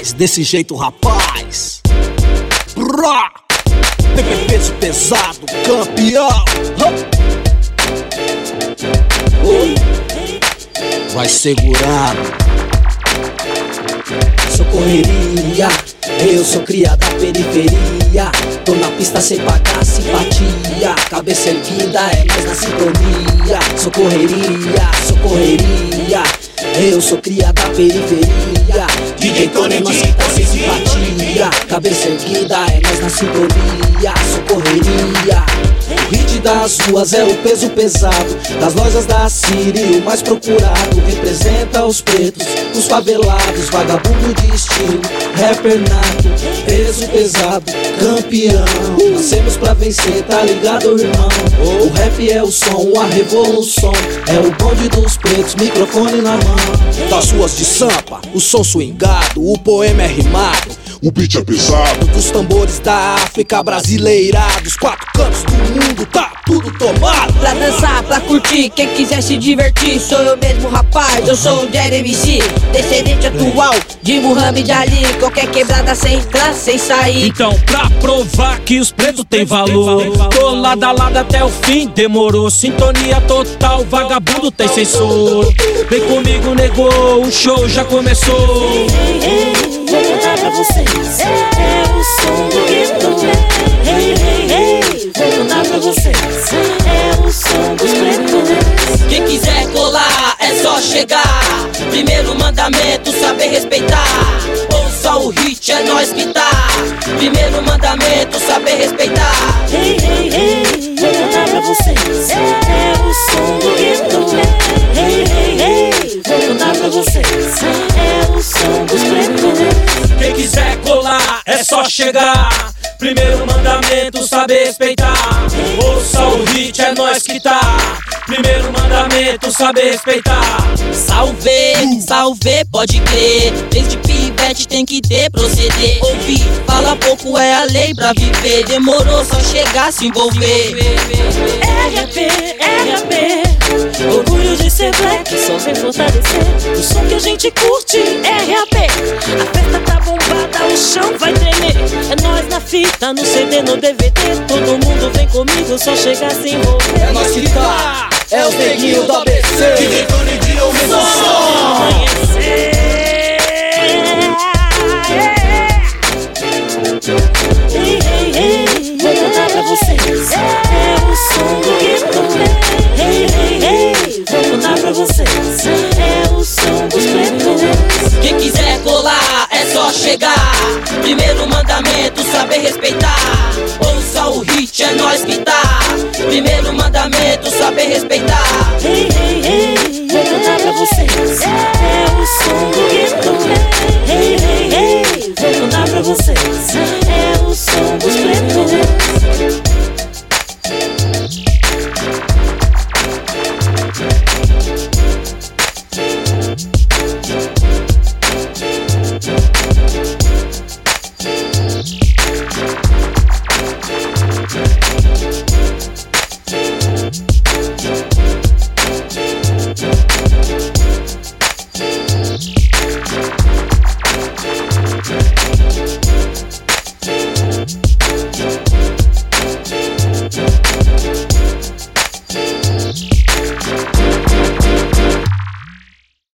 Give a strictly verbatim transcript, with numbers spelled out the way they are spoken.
faz desse jeito, rapaz. Brá, P P peso pesado, campeão. Uh. Vai segurando. Sou correria, eu sou cria da periferia. Tô na pista sem pagar simpatia. Cabeça erguida é mais na sintonia. Sou correria, sou correria, eu sou cria da periferia. D J Tony nós tá sem simpatia. Cabeça erguida é mais na sintonia. Sou correria. O hit das ruas é o peso pesado. Das lojas da City o mais procurado. Representa os pretos, os favelados. Vagabundo de estilo, rapper nato. Peso pesado, campeão. Nascemos pra vencer, tá ligado, irmão? O rap é o som, a revolução. É o bonde dos pretos, microfone na mão. Das ruas de Sampa, o som swingado. O poema é rimado, o beat é pesado. Dos tambores da África brasileirados. Quatro cantos do mundo, tá tudo tomado. Pra dançar, pra curtir, quem quiser se divertir. Sou eu mesmo, rapaz, eu sou o Jerry M C. Descendente atual de Muhammad Ali. Qualquer quebrada sem entrar, sem sair. Então pra provar que os pretos têm valor, tô lado a lado até o fim, demorou. Sintonia total, vagabundo tem sensor. Vem comigo, negou, o show já começou. Vou contar pra vocês, é o som do gueto. Hey, hey, hey, vou contar pra vocês, é o som dos pretos. Quem quiser colar, é só chegar. Primeiro mandamento, saber respeitar. Ouça o hit, é nós que tá. Primeiro mandamento, saber respeitar. Hey, hey, hey, vou contar pra vocês, é o som do gueto. Hey, hey, hey, vou contar pra vocês, é o som dos pretos. Quem quiser colar, é só chegar. Primeiro mandamento, saber respeitar. Ouça o hit, é nós que tá. Primeiro mandamento, saber respeitar. Salve, salve, pode crer. Desde pivete tem que ter proceder. Ouvir, fala pouco é a lei pra viver. Demorou só chegar, se envolver. R A P, R A P, orgulho de ser black, só vem fortalecer o som que a gente curte. R A P, a festa tá bombada, o chão vai tremer. É nós na fita, no C D, no D V D. Todo mundo vem comigo, só chegar, se envolver. É nós que tá, é o neguinho do A B C. D J Tony D é o mesmo som. Hey, hey, hey, vou contar pra vocês, é o som do gueto. Hey, hey, hey, vou contar pra vocês, é o som dos pretos. Quem quiser colar, é só chegar. Primeiro mandamento, saber respeitar. Ouça o hit, é nós que tá. Primeiro mandamento, saber respeitar.